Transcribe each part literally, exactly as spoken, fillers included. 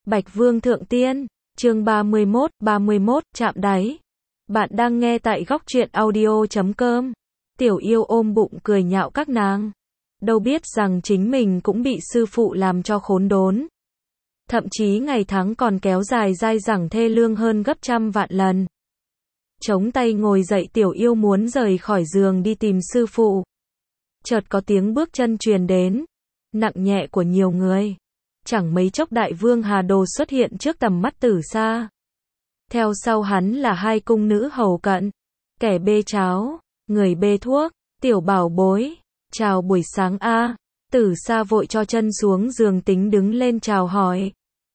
Bạch Vương Thượng Tiên, chương ba mươi mốt, ba mươi mốt, chạm đáy. Bạn đang nghe tại góc truyện audio chấm com. Tiểu Yêu ôm bụng cười nhạo các nàng. Đâu biết rằng chính mình cũng bị sư phụ làm cho khốn đốn. Thậm chí ngày tháng còn kéo dài dai dẳng thê lương hơn gấp trăm vạn lần. Chống tay ngồi dậy Tiểu Yêu muốn rời khỏi giường đi tìm sư phụ. Chợt có tiếng bước chân truyền đến, nặng nhẹ của nhiều người. Chẳng mấy chốc Đại Vương Hà Đồ xuất hiện trước tầm mắt Tử Sa. Theo sau hắn là hai cung nữ hầu cận, kẻ bê cháo, người bê thuốc, Tiểu Bảo Bối, chào buổi sáng a. Tử Sa vội cho chân xuống giường tính đứng lên chào hỏi.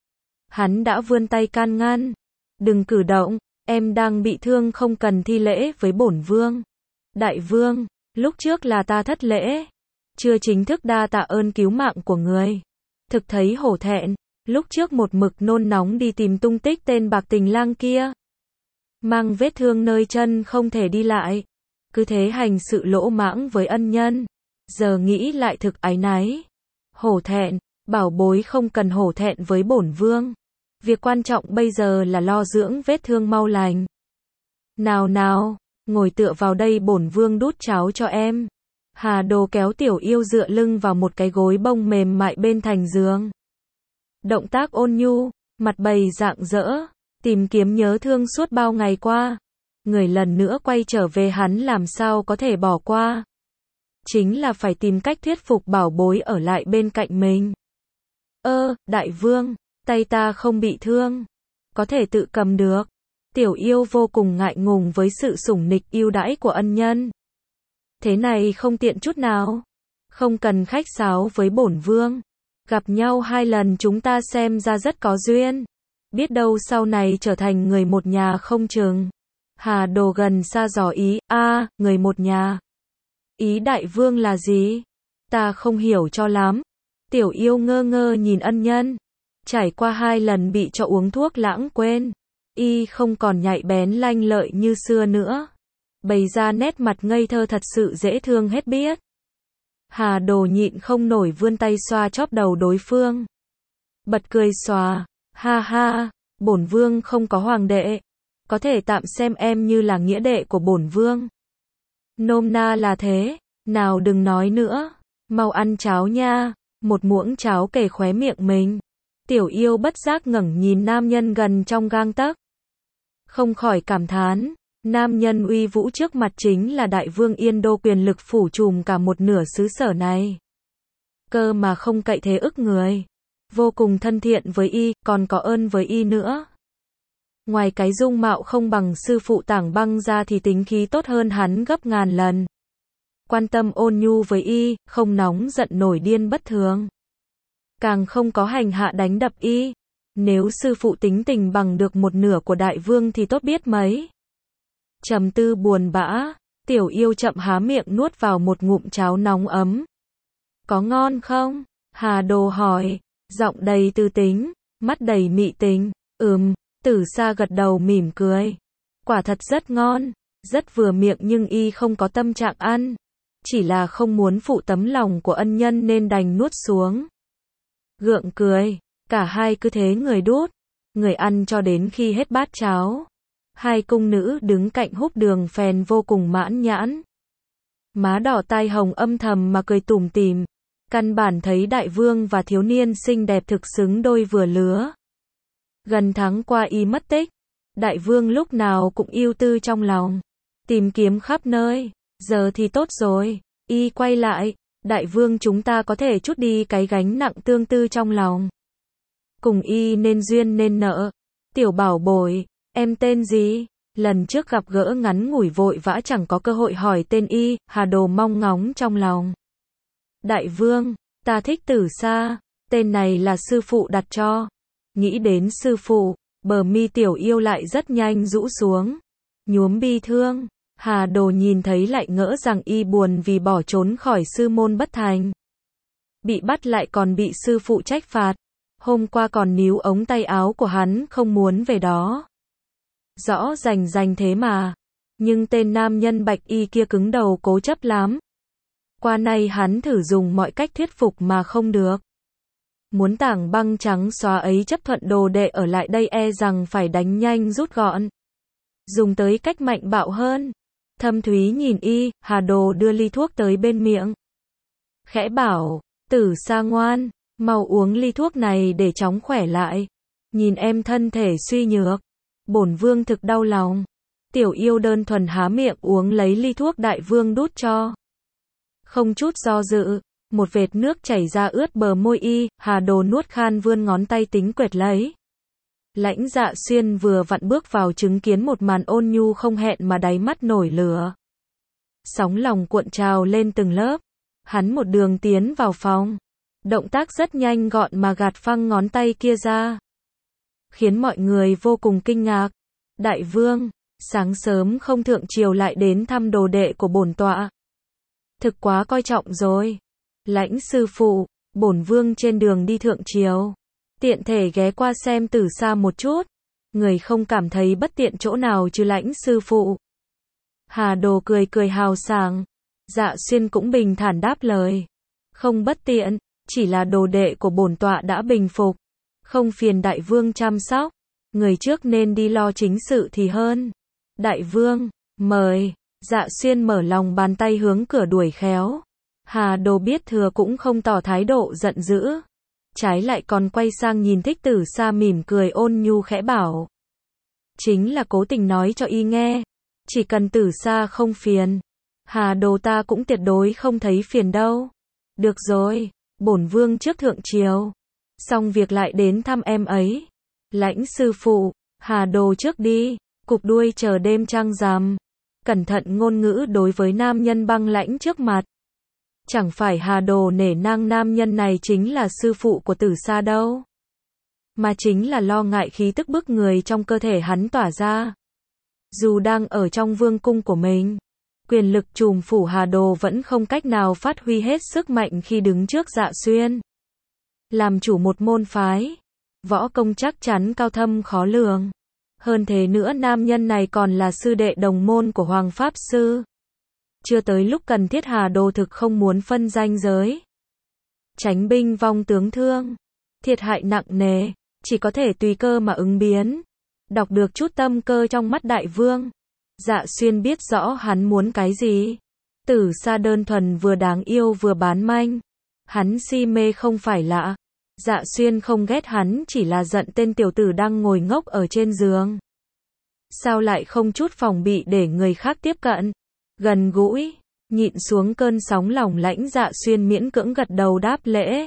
Hắn đã vươn tay can ngăn, đừng cử động, em đang bị thương không cần thi lễ với bổn vương. Đại Vương, lúc trước là ta thất lễ, chưa chính thức đa tạ ơn cứu mạng của người. Thực thấy hổ thẹn, lúc trước một mực nôn nóng đi tìm tung tích tên bạc tình lang kia. Mang vết thương nơi chân không thể đi lại, cứ thế hành sự lỗ mãng với ân nhân. Giờ nghĩ lại thực áy náy. Hổ thẹn, Bảo Bối không cần hổ thẹn với bổn vương. Việc quan trọng bây giờ là lo dưỡng vết thương mau lành. Nào nào, ngồi tựa vào đây bổn vương đút cháo cho em. Hà Đồ kéo Tiểu Yêu dựa lưng vào một cái gối bông mềm mại bên thành giường. Động tác ôn nhu, mặt bày rạng rỡ, tìm kiếm nhớ thương suốt bao ngày qua. Người lần nữa quay trở về hắn làm sao có thể bỏ qua. Chính là phải tìm cách thuyết phục Bảo Bối ở lại bên cạnh mình. Ơ, Đại Vương, tay ta không bị thương, có thể tự cầm được. Tiểu Yêu vô cùng ngại ngùng với sự sủng nịch ưu đãi của ân nhân. Thế này không tiện chút nào. Không cần khách sáo với bổn vương. Gặp nhau hai lần chúng ta xem ra rất có duyên. Biết đâu sau này trở thành người một nhà không chừng. Hà Đồ gần xa dò ý, a, à, người một nhà. Ý Đại Vương là gì? Ta không hiểu cho lắm. Tiểu Yêu ngơ ngơ nhìn ân nhân. Trải qua hai lần bị cho uống thuốc lãng quên. Y không còn nhạy bén lanh lợi như xưa nữa. Bày ra nét mặt ngây thơ thật sự dễ thương hết biết. Hà Đồ nhịn không nổi vươn tay xoa chóp đầu đối phương. Bật cười xòa, ha ha, bổn vương không có hoàng đệ. Có thể tạm xem em như là nghĩa đệ của bổn vương. Nôm na là thế, nào đừng nói nữa, mau ăn cháo nha. Một muỗng cháo kề khóe miệng mình. Tiểu Yêu bất giác ngẩng nhìn nam nhân gần trong gang tấc. Không khỏi cảm thán. Nam nhân uy vũ trước mặt chính là Đại Vương Yên Đô quyền lực phủ trùm cả một nửa xứ sở này. Cơ mà không cậy thế ức người. Vô cùng thân thiện với y, còn có ơn với y nữa. Ngoài cái dung mạo không bằng sư phụ Tảng Băng ra thì tính khí tốt hơn hắn gấp ngàn lần. Quan tâm ôn nhu với y, không nóng giận nổi điên bất thường. Càng không có hành hạ đánh đập y. Nếu sư phụ tính tình bằng được một nửa của Đại Vương thì tốt biết mấy. Trầm tư buồn bã, Tiểu Yêu chậm há miệng nuốt vào một ngụm cháo nóng ấm. Có ngon không? Hà Đồ hỏi, giọng đầy tư tính, mắt đầy mị tình. Ừm, Tử Sa gật đầu mỉm cười. Quả thật rất ngon, rất vừa miệng nhưng y không có tâm trạng ăn. Chỉ là không muốn phụ tấm lòng của ân nhân nên đành nuốt xuống. Gượng cười, cả hai cứ thế người đút, người ăn cho đến khi hết bát cháo. Hai cung nữ đứng cạnh húp đường phèn vô cùng mãn nhãn. Má đỏ tai hồng âm thầm mà cười tủm tỉm. Căn bản thấy Đại Vương và thiếu niên xinh đẹp thực xứng đôi vừa lứa. Gần tháng qua y mất tích. Đại Vương lúc nào cũng ưu tư trong lòng. Tìm kiếm khắp nơi. Giờ thì tốt rồi. Y quay lại. Đại Vương chúng ta có thể trút đi cái gánh nặng tương tư trong lòng. Cùng y nên duyên nên nợ. Tiểu Bảo Bối. Em tên gì? Lần trước gặp gỡ ngắn ngủi vội vã chẳng có cơ hội hỏi tên y, Hà Đồ mong ngóng trong lòng. Đại Vương, ta thích Tử Sa, tên này là sư phụ đặt cho. Nghĩ đến sư phụ, bờ mi Tiểu Yêu lại rất nhanh rũ xuống. Nhuốm bi thương, Hà Đồ nhìn thấy lại ngỡ rằng y buồn vì bỏ trốn khỏi sư môn bất thành. Bị bắt lại còn bị sư phụ trách phạt. Hôm qua còn níu ống tay áo của hắn không muốn về đó. Rõ rành rành thế mà. Nhưng tên nam nhân bạch y kia cứng đầu cố chấp lắm. Qua nay hắn thử dùng mọi cách thuyết phục mà không được. Muốn tảng băng trắng xóa ấy chấp thuận đồ đệ ở lại đây e rằng phải đánh nhanh rút gọn. Dùng tới cách mạnh bạo hơn. Thâm Thúy nhìn y, Hà Đồ đưa ly thuốc tới bên miệng. Khẽ bảo, Tử Sa ngoan, mau uống ly thuốc này để chóng khỏe lại. Nhìn em thân thể suy nhược. Bổn vương thực đau lòng. Tiểu yêu đơn thuần há miệng uống lấy ly thuốc đại vương đút cho. Không chút do dự, một vệt nước chảy ra ướt bờ môi y, Hà Đồ nuốt khan vươn ngón tay tính quệt lấy. Lãnh Dạ Xuyên vừa vặn bước vào chứng kiến một màn ôn nhu không hẹn mà đáy mắt nổi lửa. Sóng lòng cuộn trào lên từng lớp. Hắn một đường tiến vào phòng. Động tác rất nhanh gọn mà gạt phăng ngón tay kia ra. Khiến mọi người vô cùng kinh ngạc. Đại vương, sáng sớm không thượng triều lại đến thăm đồ đệ của bổn tọa. Thực quá coi trọng rồi. Lãnh sư phụ, bổn vương trên đường đi thượng triều. Tiện thể ghé qua xem Tử Sa một chút. Người không cảm thấy bất tiện chỗ nào chứ lãnh sư phụ. Hà Đồ cười cười hào sảng. Dạ Xuyên cũng bình thản đáp lời. Không bất tiện, chỉ là đồ đệ của bổn tọa đã bình phục. Không phiền đại vương chăm sóc. Người trước nên đi lo chính sự thì hơn. Đại vương, mời. Dạ Xuyên mở lòng bàn tay hướng cửa đuổi khéo. Hà Đồ biết thừa cũng không tỏ thái độ giận dữ. Trái lại còn quay sang nhìn Thích Tử Sa mỉm cười ôn nhu khẽ bảo. Chính là cố tình nói cho y nghe. Chỉ cần Tử Sa không phiền. Hà Đồ ta cũng tuyệt đối không thấy phiền đâu. Được rồi, bổn vương trước thượng triều. Xong việc lại đến thăm em ấy. Lãnh sư phụ, Hà Đồ trước đi. Cụp đuôi chờ đêm trăng rằm. Cẩn thận ngôn ngữ đối với nam nhân băng lãnh trước mặt. Chẳng phải Hà Đồ nể nang nam nhân này chính là sư phụ của Tử Sa đâu. Mà chính là lo ngại khí tức bức người trong cơ thể hắn tỏa ra. Dù đang ở trong vương cung của mình, quyền lực trùm phủ Hà Đồ vẫn không cách nào phát huy hết sức mạnh khi đứng trước Dạ Xuyên. Làm chủ một môn phái, võ công chắc chắn cao thâm khó lường. Hơn thế nữa nam nhân này còn là sư đệ đồng môn của Hoàng Pháp Sư. Chưa tới lúc cần thiết Hà Đồ thực không muốn phân ranh giới. Tránh binh vong tướng thương. Thiệt hại nặng nề, chỉ có thể tùy cơ mà ứng biến. Đọc được chút tâm cơ trong mắt đại vương. Dạ Xuyên biết rõ hắn muốn cái gì. Tử Sa đơn thuần vừa đáng yêu vừa bán manh. Hắn si mê không phải lạ. Dạ Xuyên không ghét hắn chỉ là giận tên tiểu tử đang ngồi ngốc ở trên giường. Sao lại không chút phòng bị để người khác tiếp cận. Gần gũi, nhịn xuống cơn sóng lòng lãnh Dạ Xuyên miễn cưỡng gật đầu đáp lễ.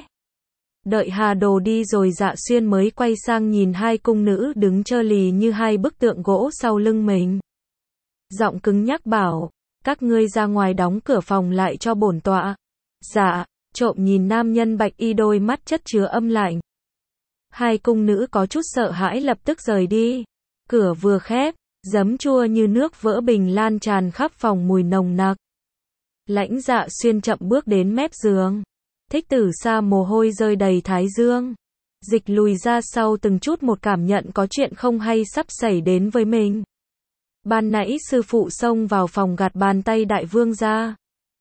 Đợi Hà Đồ đi rồi Dạ Xuyên mới quay sang nhìn hai cung nữ đứng trơ lì như hai bức tượng gỗ sau lưng mình. Giọng cứng nhắc bảo, các ngươi ra ngoài đóng cửa phòng lại cho bổn tọa. Dạ, trộm nhìn nam nhân bạch y đôi mắt chất chứa âm lạnh. Hai cung nữ có chút sợ hãi lập tức rời đi. Cửa vừa khép, giấm chua như nước vỡ bình lan tràn khắp phòng mùi nồng nặc. Lãnh Dạ Xuyên chậm bước đến mép giường. Thích Tử Sa mồ hôi rơi đầy thái dương. Dịch lùi ra sau từng chút một cảm nhận có chuyện không hay sắp xảy đến với mình. Ban nãy sư phụ xông vào phòng gạt bàn tay đại vương ra.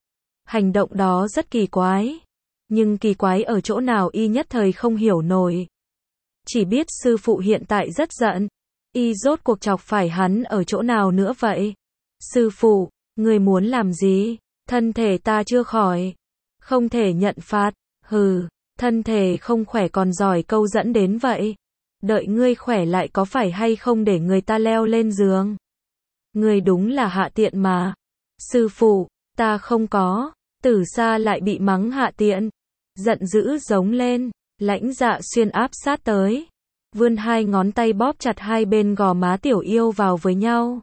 Hành động đó rất kỳ quái. Nhưng kỳ quái ở chỗ nào y nhất thời không hiểu nổi. Chỉ biết sư phụ hiện tại rất giận. Y rốt cuộc chọc phải hắn ở chỗ nào nữa vậy? Sư phụ, người muốn làm gì? Thân thể ta chưa khỏi. Không thể nhận phạt. Hừ, thân thể không khỏe còn giỏi câu dẫn đến vậy. Đợi ngươi khỏe lại có phải hay không để người ta leo lên giường? Ngươi đúng là hạ tiện mà. Sư phụ, ta không có. Tử Sa lại bị mắng hạ tiện. Giận dữ giống lên. Lãnh Dạ Xuyên áp sát tới. Vươn hai ngón tay bóp chặt hai bên gò má tiểu yêu vào với nhau.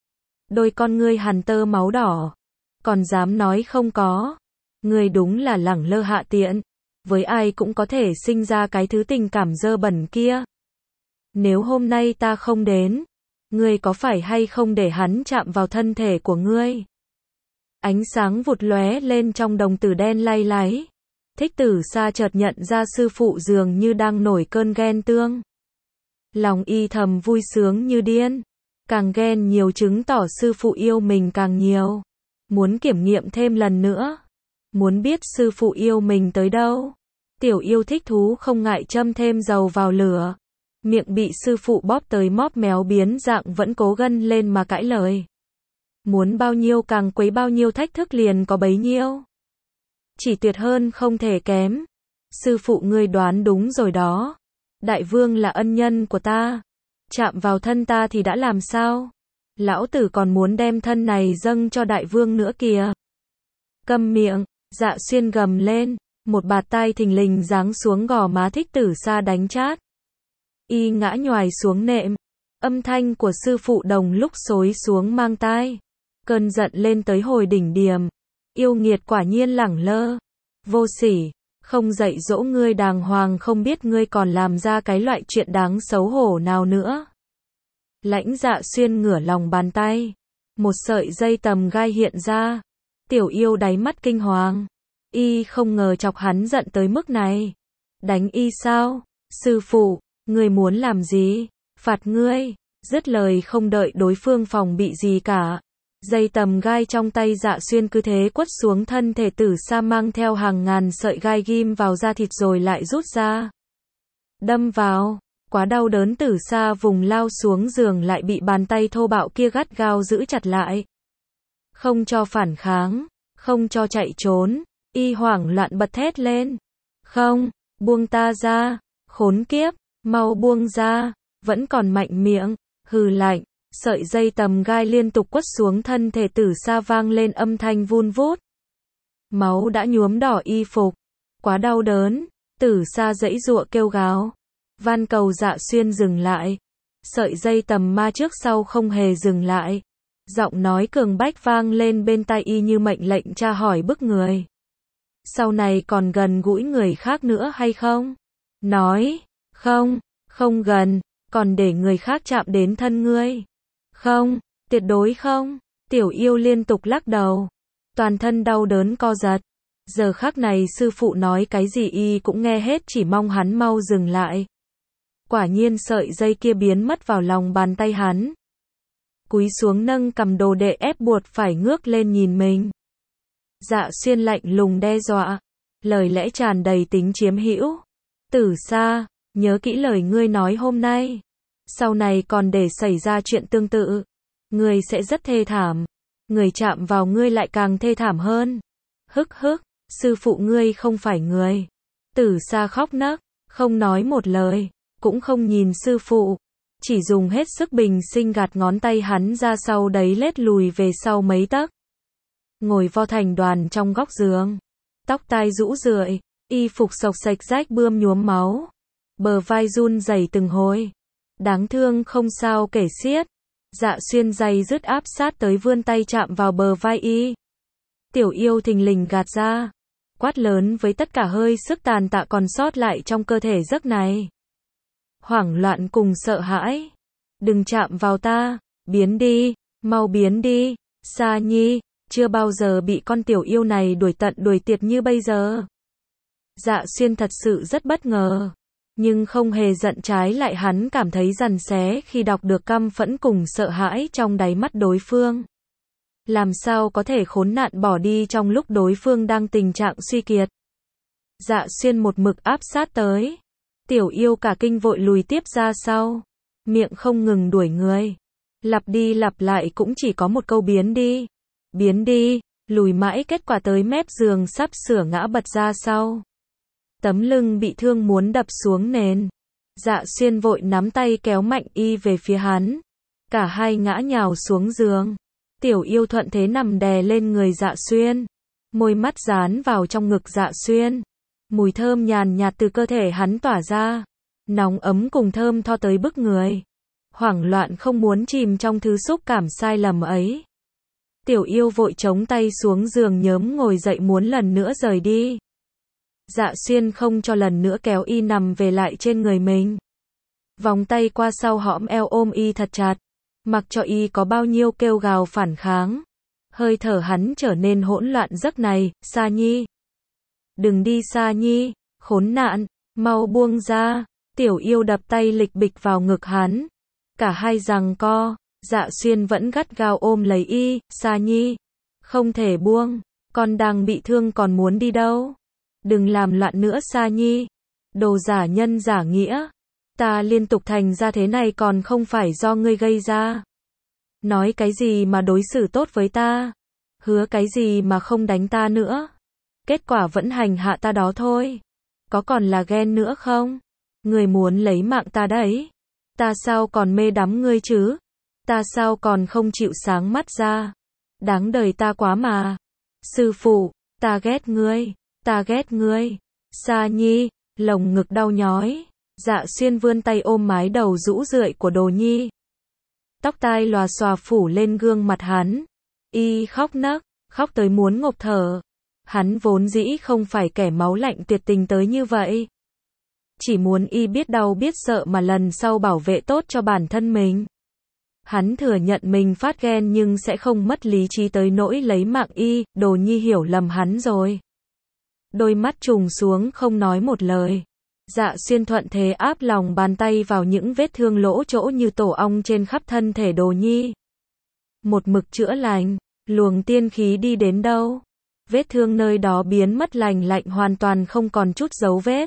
Đôi con ngươi hằn tơ máu đỏ. Còn dám nói không có. Ngươi đúng là lẳng lơ hạ tiện. Với ai cũng có thể sinh ra cái thứ tình cảm dơ bẩn kia. Nếu hôm nay ta không đến, ngươi có phải hay không để hắn chạm vào thân thể của ngươi? Ánh sáng vụt lóe lên trong đồng tử đen lay láy. Thích Tử Sa chợt nhận ra sư phụ dường như đang nổi cơn ghen tương. Lòng y thầm vui sướng như điên. Càng ghen nhiều chứng tỏ sư phụ yêu mình càng nhiều. Muốn kiểm nghiệm thêm lần nữa. Muốn biết sư phụ yêu mình tới đâu. Tiểu yêu thích thú không ngại châm thêm dầu vào lửa. Miệng bị sư phụ bóp tới móp méo biến dạng vẫn cố gân lên mà cãi lời. Muốn bao nhiêu càng quấy bao nhiêu thách thức liền có bấy nhiêu. Chỉ tuyệt hơn không thể kém. Sư phụ ngươi đoán đúng rồi đó. Đại vương là ân nhân của ta. Chạm vào thân ta thì đã làm sao? Lão tử còn muốn đem thân này dâng cho đại vương nữa kìa. Câm miệng, Dạ Xuyên gầm lên. Một bạt tai thình lình giáng xuống gò má Thích Tử Sa đánh chát. Y ngã nhoài xuống nệm. Âm thanh của sư phụ đồng lúc xối xuống mang tai. Cơn giận lên tới hồi đỉnh điểm. Yêu nghiệt quả nhiên lẳng lơ. Vô sỉ, không dạy dỗ ngươi đàng hoàng không biết ngươi còn làm ra cái loại chuyện đáng xấu hổ nào nữa. Lãnh Dạ Xuyên ngửa lòng bàn tay. Một sợi dây tầm gai hiện ra. Tiểu yêu đáy mắt kinh hoàng. Y không ngờ chọc hắn giận tới mức này. Đánh y sao? Sư phụ, ngươi muốn làm gì? Phạt ngươi. Dứt lời không đợi đối phương phòng bị gì cả. Dây tầm gai trong tay Dạ Xuyên cứ thế quất xuống thân thể Tử Sa mang theo hàng ngàn sợi gai ghim vào da thịt rồi lại rút ra. Đâm vào. Quá đau đớn Tử Sa vùng lao xuống giường lại bị bàn tay thô bạo kia gắt gao giữ chặt lại. Không cho phản kháng. Không cho chạy trốn. Y hoảng loạn bật thét lên. Không, buông ta ra. Khốn kiếp, mau buông ra. Vẫn còn mạnh miệng. Hừ lạnh. Sợi dây tầm gai liên tục quất xuống thân thể Tử Sa vang lên âm thanh vun vút. Máu đã nhuốm đỏ y phục. Quá đau đớn. Tử Sa giãy giụa kêu gào. Van cầu Dạ Xuyên dừng lại. Sợi dây tầm ma trước sau không hề dừng lại. Giọng nói cường bách vang lên bên tai y như mệnh lệnh tra hỏi bức người. Sau này còn gần gũi người khác nữa hay không? Nói, không, không gần, còn để người khác chạm đến thân ngươi. Không, tuyệt đối không. Tiểu yêu liên tục lắc đầu. Toàn thân đau đớn co giật. Giờ khắc này sư phụ nói cái gì y cũng nghe hết chỉ mong hắn mau dừng lại. Quả nhiên sợi dây kia biến mất vào lòng bàn tay hắn. Cúi xuống nâng cầm đồ đệ ép buộc phải ngước lên nhìn mình. Dạ Xuyên lạnh lùng đe dọa. Lời lẽ tràn đầy tính chiếm hữu. Tử Sa, nhớ kỹ lời ngươi nói hôm nay. Sau này còn để xảy ra chuyện tương tự. Ngươi sẽ rất thê thảm. Người chạm vào ngươi lại càng thê thảm hơn. Hức hức, sư phụ ngươi không phải người. Tử Sa khóc nấc, không nói một lời. Cũng không nhìn sư phụ. Chỉ dùng hết sức bình sinh gạt ngón tay hắn ra sau đấy lết lùi về sau mấy tấc. Ngồi vo thành đoàn trong góc giường. Tóc tai rũ rượi. Y phục xộc xệch rách bươm nhuốm máu. Bờ vai run rẩy từng hồi. Đáng thương không sao kể xiết. Dạ Xuyên day dứt áp sát tới vươn tay chạm vào bờ vai y. Tiểu yêu thình lình gạt ra. Quát lớn với tất cả hơi sức tàn tạ còn sót lại trong cơ thể giấc này. Hoảng loạn cùng sợ hãi. Đừng chạm vào ta. Biến đi. Mau biến đi. Sa Nhi. Chưa bao giờ bị con tiểu yêu này đuổi tận đuổi tiệt như bây giờ. Dạ Xuyên thật sự rất bất ngờ. Nhưng không hề giận, trái lại hắn cảm thấy giằn xé khi đọc được căm phẫn cùng sợ hãi trong đáy mắt đối phương. Làm sao có thể khốn nạn bỏ đi trong lúc đối phương đang tình trạng suy kiệt. Dạ Xuyên một mực áp sát tới. Tiểu yêu cả kinh vội lùi tiếp ra sau. Miệng không ngừng đuổi người. Lặp đi lặp lại cũng chỉ có một câu biến đi. Biến đi. Lùi mãi kết quả tới mép giường sắp sửa ngã bật ra sau. Tấm lưng bị thương muốn đập xuống nền. Dạ Xuyên vội nắm tay kéo mạnh y về phía hắn. Cả hai ngã nhào xuống giường. Tiểu yêu thuận thế nằm đè lên người Dạ Xuyên. Môi mắt dán vào trong ngực Dạ Xuyên. Mùi thơm nhàn nhạt từ cơ thể hắn tỏa ra. Nóng ấm cùng thơm tho tới bức người. Hoảng loạn không muốn chìm trong thứ xúc cảm sai lầm ấy. Tiểu yêu vội chống tay xuống giường nhớm ngồi dậy muốn lần nữa rời đi. Dạ Xuyên không cho lần nữa kéo y nằm về lại trên người mình. Vòng tay qua sau hõm eo ôm y thật chặt. Mặc cho y có bao nhiêu kêu gào phản kháng. Hơi thở hắn trở nên hỗn loạn giấc này. Sa Nhi. Đừng đi Sa Nhi. Khốn nạn. Mau buông ra. Tiểu yêu đập tay lịch bịch vào ngực hắn. Cả hai giằng co. Dạ Xuyên vẫn gắt gao ôm lấy y. Sa Nhi. Không thể buông. Con đang bị thương còn muốn đi đâu. Đừng làm loạn nữa Sa Nhi. Đồ giả nhân giả nghĩa. Ta liên tục thành ra thế này còn không phải do ngươi gây ra. Nói cái gì mà đối xử tốt với ta. Hứa cái gì mà không đánh ta nữa. Kết quả vẫn hành hạ ta đó thôi. Có còn là ghen nữa không? Ngươi muốn lấy mạng ta đấy. Ta sao còn mê đắm ngươi chứ? Ta sao còn không chịu sáng mắt ra? Đáng đời ta quá mà. Sư phụ, ta ghét ngươi, ta ghét ngươi. Sa Nhi, lồng ngực đau nhói. Dạ Xuyên vươn tay ôm mái đầu rũ rượi của Đồ Nhi. Tóc tai lòa xòa phủ lên gương mặt hắn. Y khóc nấc, khóc tới muốn ngộp thở. Hắn vốn dĩ không phải kẻ máu lạnh tuyệt tình tới như vậy. Chỉ muốn Y biết đau biết sợ mà lần sau bảo vệ tốt cho bản thân mình. Hắn thừa nhận mình phát ghen nhưng sẽ không mất lý trí tới nỗi lấy mạng Y. Đồ Nhi hiểu lầm hắn rồi. Đôi mắt trùng xuống không nói một lời. Dạ Xuyên thuận thế áp lòng bàn tay vào những vết thương lỗ chỗ như tổ ong trên khắp thân thể Đồ Nhi. Một mực chữa lành, luồng tiên khí đi đến đâu? Vết thương nơi đó biến mất lành lạnh hoàn toàn không còn chút dấu vết.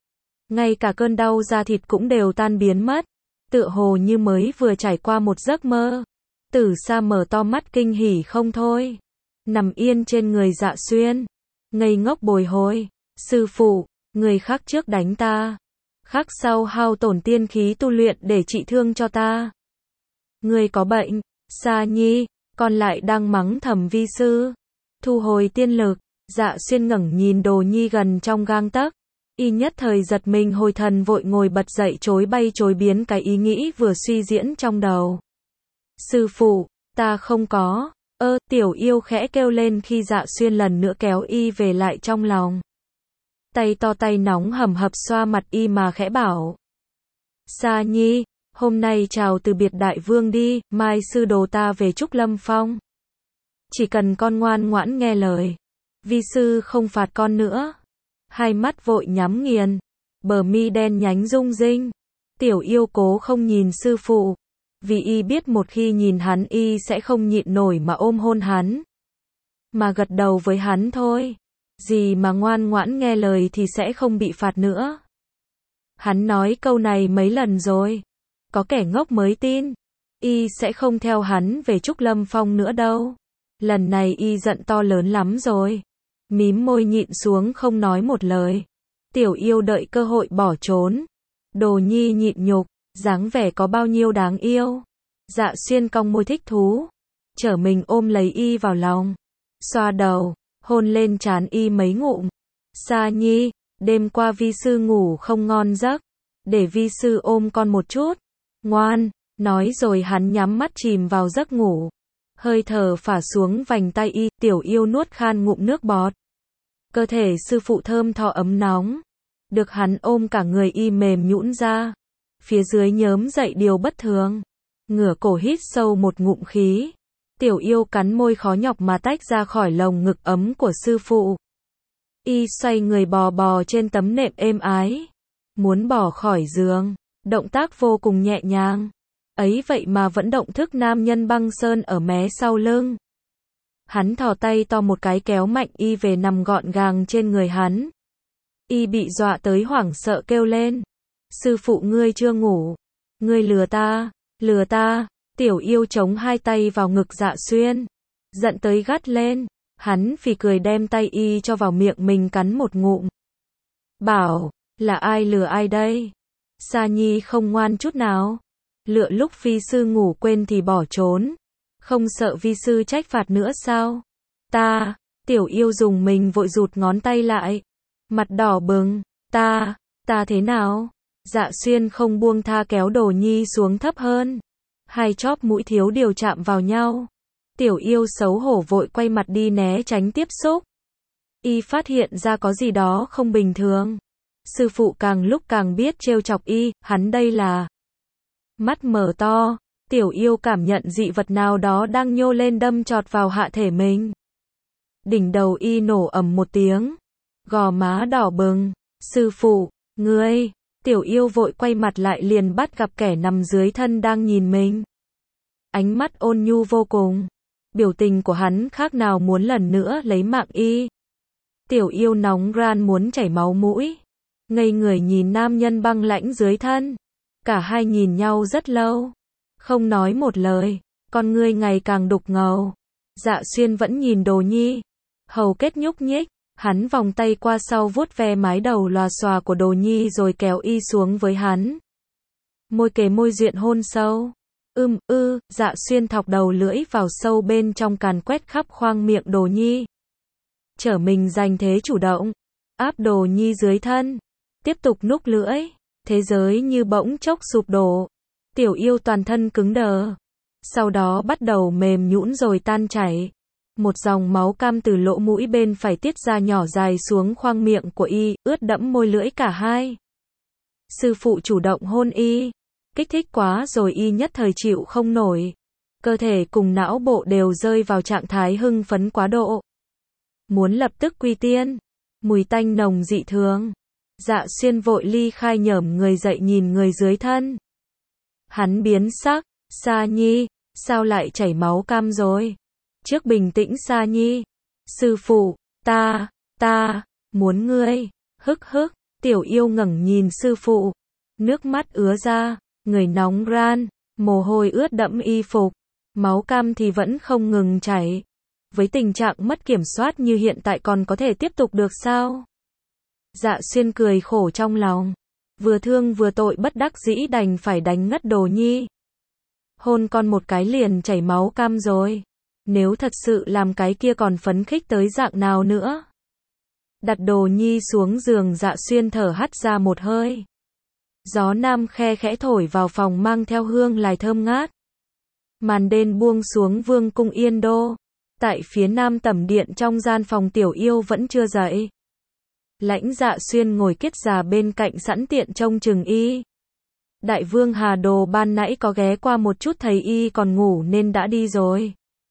Ngay cả cơn đau da thịt cũng đều tan biến mất, tựa hồ như mới vừa trải qua một giấc mơ. Tử Sa mở to mắt kinh hỉ không thôi, nằm yên trên người Dạ Xuyên, ngây ngốc bồi hồi. Sư phụ, người khác trước đánh ta, khác sau hao tổn tiên khí tu luyện để trị thương cho ta. Người có bệnh. Sa Nhi, còn lại đang mắng thầm vi sư. Thu hồi tiên lực. Dạ Xuyên ngẩng nhìn Đồ Nhi gần trong gang tấc. Y nhất thời giật mình hồi thần vội ngồi bật dậy chối bay chối biến cái ý nghĩ vừa suy diễn trong đầu. Sư phụ, ta không có. Ơ, Tiểu Yêu khẽ kêu lên khi Dạ Xuyên lần nữa kéo Y về lại trong lòng. Tay to tay nóng hầm hập xoa mặt Y mà khẽ bảo. Sa Nhi, hôm nay chào từ biệt đại vương đi, mai sư đồ ta về Trúc Lâm Phong. Chỉ cần con ngoan ngoãn nghe lời, vi sư không phạt con nữa. Hai mắt vội nhắm nghiền, bờ mi đen nhánh rung rinh. Tiểu Yêu cố không nhìn sư phụ, vì Y biết một khi nhìn hắn Y sẽ không nhịn nổi mà ôm hôn hắn. Mà gật đầu với hắn thôi. Gì mà ngoan ngoãn nghe lời thì sẽ không bị phạt nữa. Hắn nói câu này mấy lần rồi. Có kẻ ngốc mới tin. Y sẽ không theo hắn về Trúc Lâm Phong nữa đâu. Lần này Y giận to lớn lắm rồi. Mím môi nhịn xuống không nói một lời. Tiểu Yêu đợi cơ hội bỏ trốn. Đồ Nhi nhịn nhục, dáng vẻ có bao nhiêu đáng yêu. Dạ Xuyên cong môi thích thú, trở mình ôm lấy Y vào lòng, xoa đầu, hôn lên trán Y mấy ngụm. Sa Nhi, đêm qua vi sư ngủ không ngon giấc, để vi sư ôm con một chút. Ngoan, nói rồi hắn nhắm mắt chìm vào giấc ngủ. Hơi thở phả xuống vành tay Y, Tiểu Yêu nuốt khan ngụm nước bọt. Cơ thể sư phụ thơm tho ấm nóng, được hắn ôm cả người Y mềm nhũn ra. Phía dưới nhớm dậy điều bất thường, ngửa cổ hít sâu một ngụm khí. Tiểu Yêu cắn môi khó nhọc mà tách ra khỏi lồng ngực ấm của sư phụ. Y xoay người bò bò trên tấm nệm êm ái, muốn bỏ khỏi giường, động tác vô cùng nhẹ nhàng. Ấy vậy mà vẫn động thức nam nhân băng sơn ở mé sau lưng. Hắn thò tay to một cái kéo mạnh Y về nằm gọn gàng trên người hắn. Y bị dọa tới hoảng sợ kêu lên. Sư phụ ngươi chưa ngủ. Ngươi lừa ta, lừa ta. Tiểu Yêu chống hai tay vào ngực Dạ Xuyên, giận tới gắt lên. Hắn phì cười đem tay Y cho vào miệng mình cắn một ngụm. Bảo, là ai lừa ai đây? Sa Nhi không ngoan chút nào. Lựa lúc vi sư ngủ quên thì bỏ trốn. Không sợ vi sư trách phạt nữa sao? Ta, Tiểu Yêu dùng mình vội rụt ngón tay lại. Mặt đỏ bừng, ta, ta thế nào? Dạ Xuyên không buông tha kéo Đồ Nhi xuống thấp hơn. Hai chóp mũi thiếu điều chạm vào nhau. Tiểu Yêu xấu hổ vội quay mặt đi né tránh tiếp xúc. Y phát hiện ra có gì đó không bình thường. Sư phụ càng lúc càng biết trêu chọc Y, hắn đây là. Mắt mở to, Tiểu Yêu cảm nhận dị vật nào đó đang nhô lên đâm chọt vào hạ thể mình. Đỉnh đầu Y nổ ầm một tiếng, gò má đỏ bừng. Sư phụ, ngươi. Tiểu Yêu vội quay mặt lại liền bắt gặp kẻ nằm dưới thân đang nhìn mình. Ánh mắt ôn nhu vô cùng. Biểu tình của hắn khác nào muốn lần nữa lấy mạng Y. Tiểu yêu nóng ran muốn chảy máu mũi. Ngây người nhìn nam nhân băng lãnh dưới thân. Cả hai nhìn nhau rất lâu. Không nói một lời. Con ngươi ngày càng đục ngầu. Dạ Xuyên vẫn nhìn Đồ Nhi. Hầu kết nhúc nhích. Hắn vòng tay qua sau vuốt ve mái đầu lòa xòa của Đồ Nhi rồi kéo y xuống với hắn. Môi kề môi duyện hôn sâu. Ưm ư, Dạ Xuyên thọc đầu lưỡi vào sâu bên trong càn quét khắp khoang miệng Đồ Nhi. Trở mình giành thế chủ động. Áp Đồ Nhi dưới thân. Tiếp tục núc lưỡi. Thế giới như bỗng chốc sụp đổ. Tiểu yêu toàn thân cứng đờ. Sau đó bắt đầu mềm nhũn rồi tan chảy. Một dòng máu cam từ lỗ mũi bên phải tiết ra nhỏ dài xuống khoang miệng của y, ướt đẫm môi lưỡi cả hai. Sư phụ chủ động hôn y. Kích thích quá rồi y nhất thời chịu không nổi. Cơ thể cùng não bộ đều rơi vào trạng thái hưng phấn quá độ. Muốn lập tức quy tiên. Mùi tanh nồng dị thường. Dạ Xuyên vội ly khai nhởm người dậy nhìn người dưới thân. Hắn biến sắc. Sa Nhi, sao lại chảy máu cam rồi? Trước bình tĩnh Sa Nhi. Sư phụ, ta, ta, muốn ngươi. Hức hức, tiểu yêu ngẩng nhìn sư phụ. Nước mắt ứa ra, người nóng ran, mồ hôi ướt đẫm y phục. Máu cam thì vẫn không ngừng chảy. Với tình trạng mất kiểm soát như hiện tại còn có thể tiếp tục được sao? Dạ Xuyên cười khổ trong lòng. Vừa thương vừa tội bất đắc dĩ đành phải đánh ngất Đồ Nhi. Hôn con một cái liền chảy máu cam rồi. Nếu thật sự làm cái kia còn phấn khích tới dạng nào nữa. Đặt Đồ Nhi xuống giường, Dạ Xuyên thở hắt ra một hơi. Gió nam khe khẽ thổi vào phòng mang theo hương lài thơm ngát. Màn đêm buông xuống vương cung Yên Đô. Tại phía nam tẩm điện trong gian phòng tiểu yêu vẫn chưa dậy. Lãnh Dạ Xuyên ngồi kiết già bên cạnh sẵn tiện trông chừng y. Đại vương Hà Đồ ban nãy có ghé qua một chút thấy y còn ngủ nên đã đi rồi.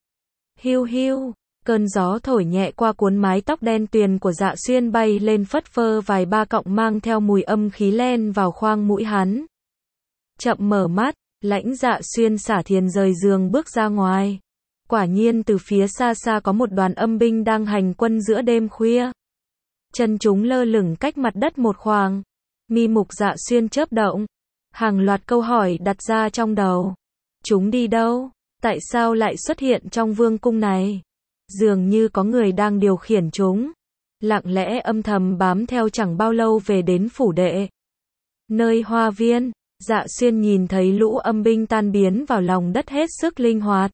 Hiu hiu, cơn gió thổi nhẹ qua cuốn mái tóc đen tuyền của Dạ Xuyên bay lên phất phơ vài ba cọng mang theo mùi âm khí len vào khoang mũi hắn. Chậm mở mắt, Lãnh Dạ Xuyên xả thiền rời giường bước ra ngoài. Quả nhiên từ phía xa xa có một đoàn âm binh đang hành quân giữa đêm khuya. Chân chúng lơ lửng cách mặt đất một khoảng. Mi mục Dạ Xuyên chớp động. Hàng loạt câu hỏi đặt ra trong đầu. Chúng đi đâu? Tại sao lại xuất hiện trong vương cung này? Dường như có người đang điều khiển chúng. Lặng lẽ âm thầm bám theo chẳng bao lâu về đến phủ đệ. Nơi hoa viên, Dạ Xuyên nhìn thấy lũ âm binh tan biến vào lòng đất hết sức linh hoạt.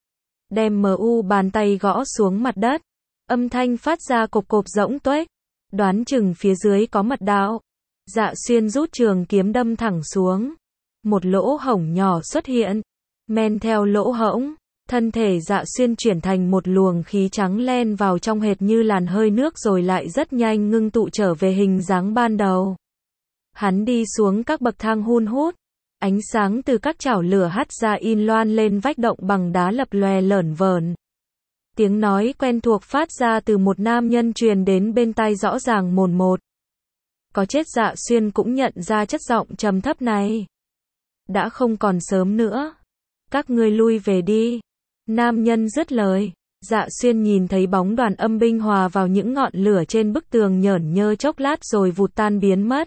Đem mu bàn tay gõ xuống mặt đất. Âm thanh phát ra cộp cộp rỗng tuếch. Đoán chừng phía dưới có mật đạo. Dạ Xuyên rút trường kiếm đâm thẳng xuống. Một lỗ hổng nhỏ xuất hiện. Men theo lỗ hổng, thân thể Dạ Xuyên chuyển thành một luồng khí trắng len vào trong hệt như làn hơi nước rồi lại rất nhanh ngưng tụ trở về hình dáng ban đầu. Hắn đi xuống các bậc thang hun hút. Ánh sáng từ các chảo lửa hắt ra in loan lên vách động bằng đá lập lòe lởn vởn. Tiếng nói quen thuộc phát ra từ một nam nhân truyền đến bên tai rõ ràng mồn một. Có chết. Dạ Xuyên cũng nhận ra chất giọng trầm thấp này. Đã không còn sớm nữa. Các ngươi lui về đi. Nam nhân dứt lời. Dạ Xuyên nhìn thấy bóng đoàn âm binh hòa vào những ngọn lửa trên bức tường nhởn nhơ chốc lát rồi vụt tan biến mất.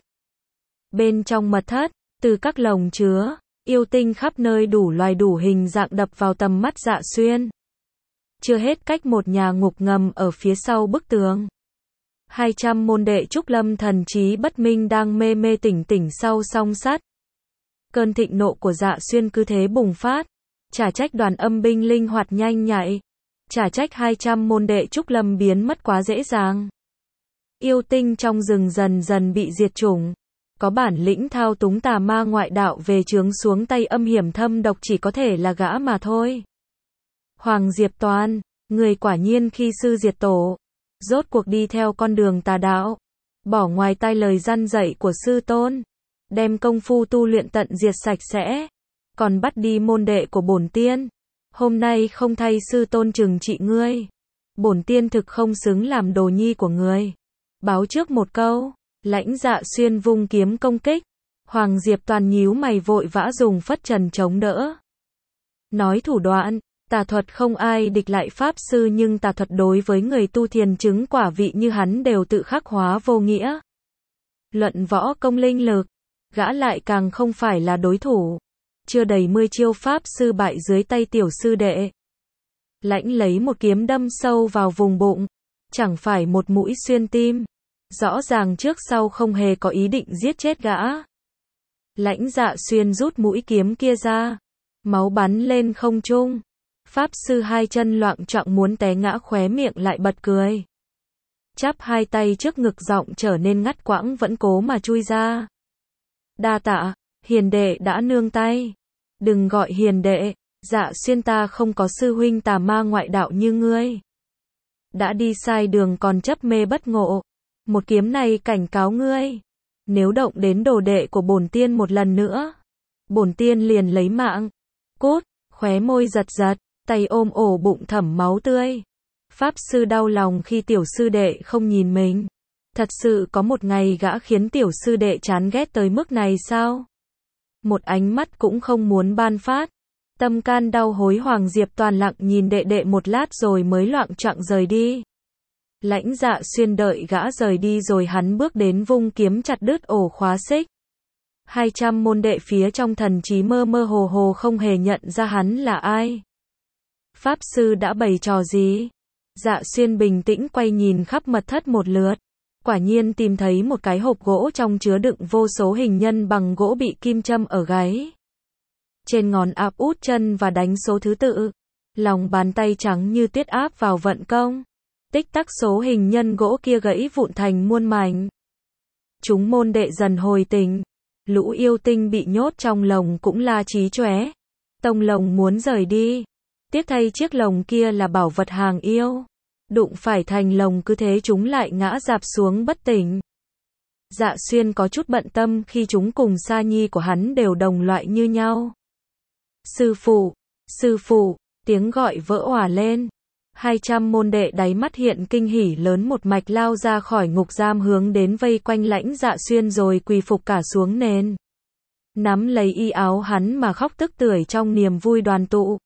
Bên trong mật thất, từ các lồng chứa, yêu tinh khắp nơi đủ loài đủ hình dạng đập vào tầm mắt Dạ Xuyên. Chưa hết cách một nhà ngục ngầm ở phía sau bức tường. Hai trăm môn đệ Trúc Lâm thần trí bất minh đang mê mê tỉnh tỉnh sau song sắt. Cơn thịnh nộ của Dạ Xuyên cứ thế bùng phát. Chả trách đoàn âm binh linh hoạt nhanh nhạy. Chả trách hai trăm môn đệ Trúc Lâm biến mất quá dễ dàng. Yêu tinh trong rừng dần dần bị diệt chủng. Có bản lĩnh thao túng tà ma ngoại đạo về chướng xuống tay âm hiểm thâm độc chỉ có thể là gã mà thôi. Hoàng Diệp Toàn, người quả nhiên khi sư diệt tổ. Rốt cuộc đi theo con đường tà đạo. Bỏ ngoài tai lời răn dạy của sư tôn. Đem công phu tu luyện tận diệt sạch sẽ. Còn bắt đi môn đệ của bổn tiên. Hôm nay không thay sư tôn trừng trị ngươi. Bổn tiên thực không xứng làm đồ nhi của ngươi. Báo trước một câu. Lãnh Dạ Xuyên vung kiếm công kích. Hoàng Diệp Toàn nhíu mày vội vã dùng phất trần chống đỡ. Nói thủ đoạn. Tà thuật không ai địch lại Pháp Sư nhưng tà thuật đối với người tu thiền chứng quả vị như hắn đều tự khắc hóa vô nghĩa. Luận võ công linh lực, gã lại càng không phải là đối thủ. Chưa đầy mười chiêu Pháp Sư bại dưới tay tiểu sư đệ. Lãnh lấy một kiếm đâm sâu vào vùng bụng, chẳng phải một mũi xuyên tim. Rõ ràng trước sau không hề có ý định giết chết gã. Lãnh Dạ Xuyên rút mũi kiếm kia ra, máu bắn lên không trung. Pháp Sư hai chân loạng choạng muốn té ngã, khóe miệng lại bật cười. Chắp hai tay trước ngực, giọng trở nên ngắt quãng vẫn cố mà chui ra. Đa tạ, hiền đệ đã nương tay. Đừng gọi hiền đệ, Dạ Xuyên ta không có sư huynh tà ma ngoại đạo như ngươi. Đã đi sai đường còn chấp mê bất ngộ. Một kiếm này cảnh cáo ngươi. Nếu động đến đồ đệ của bổn tiên một lần nữa, bổn tiên liền lấy mạng. Cút, khóe môi giật giật, tay ôm ổ bụng thẩm máu tươi. Pháp Sư đau lòng khi tiểu sư đệ không nhìn mình. Thật sự có một ngày gã khiến tiểu sư đệ chán ghét tới mức này sao? Một ánh mắt cũng không muốn ban phát. Tâm can đau hối, Hoàng Diệp Toàn lặng nhìn đệ đệ một lát rồi mới loạng choạng rời đi. Lãnh Dạ Xuyên đợi gã rời đi rồi hắn bước đến vung kiếm chặt đứt ổ khóa xích. Hai trăm môn đệ phía trong thần trí mơ mơ hồ hồ không hề nhận ra hắn là ai. Pháp Sư đã bày trò gì? Dạ Xuyên bình tĩnh quay nhìn khắp mật thất một lượt. Quả nhiên tìm thấy một cái hộp gỗ trong chứa đựng vô số hình nhân bằng gỗ bị kim châm ở gáy. Trên ngón áp út chân và đánh số thứ tự. Lòng bàn tay trắng như tuyết áp vào vận công. Tích tắc số hình nhân gỗ kia gãy vụn thành muôn mảnh. Chúng môn đệ dần hồi tình. Lũ yêu tinh bị nhốt trong lồng cũng la chí chóe. Tông lồng muốn rời đi. Tiếc thay chiếc lồng kia là bảo vật hàng yêu. Đụng phải thành lồng cứ thế chúng lại ngã rạp xuống bất tỉnh. Dạ Xuyên có chút bận tâm khi chúng cùng sa nhi của hắn đều đồng loại như nhau. Sư phụ, sư phụ, tiếng gọi vỡ òa lên. Hai trăm môn đệ đáy mắt hiện kinh hỉ lớn, một mạch lao ra khỏi ngục giam hướng đến vây quanh Lãnh Dạ Xuyên rồi quỳ phục cả xuống nền. Nắm lấy y áo hắn mà khóc tức tưởi trong niềm vui đoàn tụ.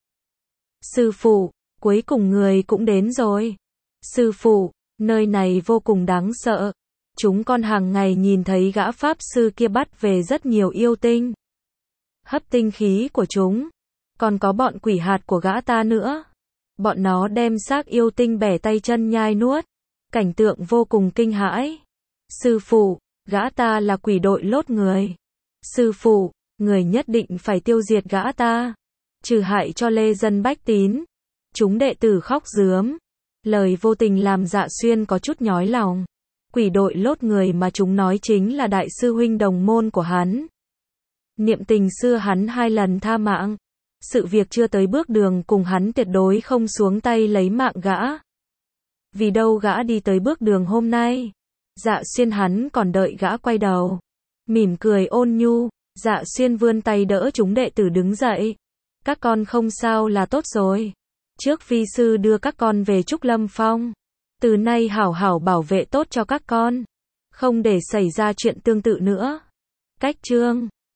Sư phụ, cuối cùng người cũng đến rồi. Sư phụ, nơi này vô cùng đáng sợ. Chúng con hàng ngày nhìn thấy gã Pháp Sư kia bắt về rất nhiều yêu tinh. Hấp tinh khí của chúng. Còn có bọn quỷ hạt của gã ta nữa. Bọn nó đem xác yêu tinh bẻ tay chân nhai nuốt. Cảnh tượng vô cùng kinh hãi. Sư phụ, gã ta là quỷ đội lốt người. Sư phụ, người nhất định phải tiêu diệt gã ta. Trừ hại cho lê dân bách tín. Chúng đệ tử khóc rướm. Lời vô tình làm Dạ Xuyên có chút nhói lòng. Quỷ đội lốt người mà chúng nói chính là đại sư huynh đồng môn của hắn. Niệm tình xưa hắn hai lần tha mạng. Sự việc chưa tới bước đường cùng hắn tuyệt đối không xuống tay lấy mạng gã. Vì đâu gã đi tới bước đường hôm nay. Dạ Xuyên hắn còn đợi gã quay đầu. Mỉm cười ôn nhu, Dạ Xuyên vươn tay đỡ chúng đệ tử đứng dậy. Các con không sao là tốt rồi. Trước vi sư đưa các con về Trúc Lâm Phong. Từ nay hảo hảo bảo vệ tốt cho các con. Không để xảy ra chuyện tương tự nữa. Cách chương